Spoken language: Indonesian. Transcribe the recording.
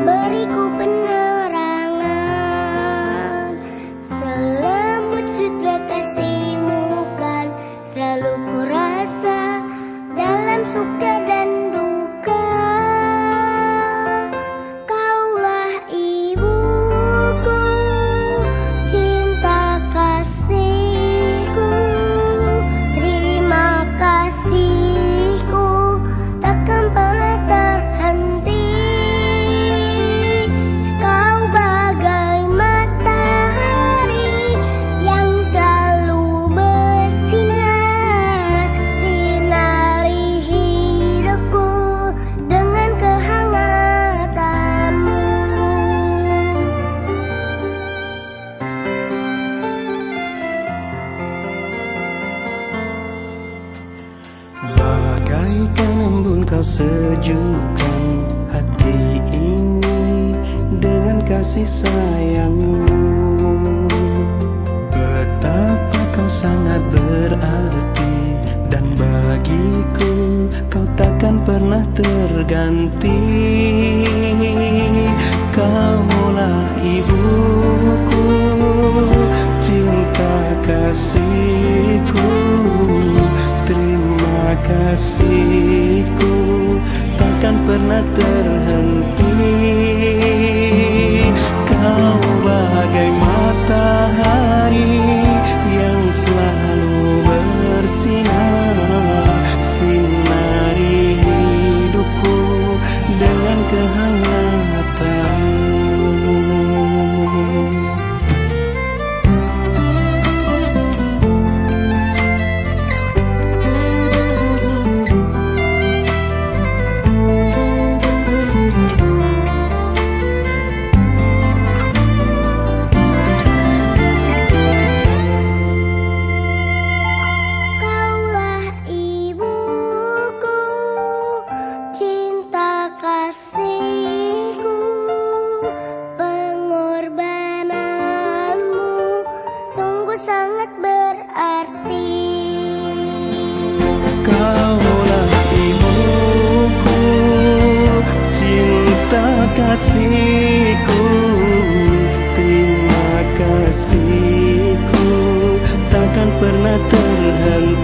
beriku penerangan. Selembut sutra kasihmu kan selalu ku rasa dalam suka dan duka. Kaulah ibuku, cinta kasihku, terima kasihku takkan pernah terhenti. Kau bagai matahari yang selalu bersinar, sinari hidupku dengan kehangatanmu. Bagaikan embun kau sejukkan hati ini dengan kasih sayangmu. Betapa kau sangat berarti, dan bagiku kau takkan pernah terganti. Kaulah ibuku, cinta kasihku, terima kasihku takkan pernah terhenti. Kau bagai matahari yang selalu bersinar, sinari hidupku dengan kehangatanmu. Kaulah ibuku, cinta kasihku, pengorbananmu sungguh sangat berarti. Kaulah ibuku, cinta kasihku, terima kasihku takkan pernah terhenti.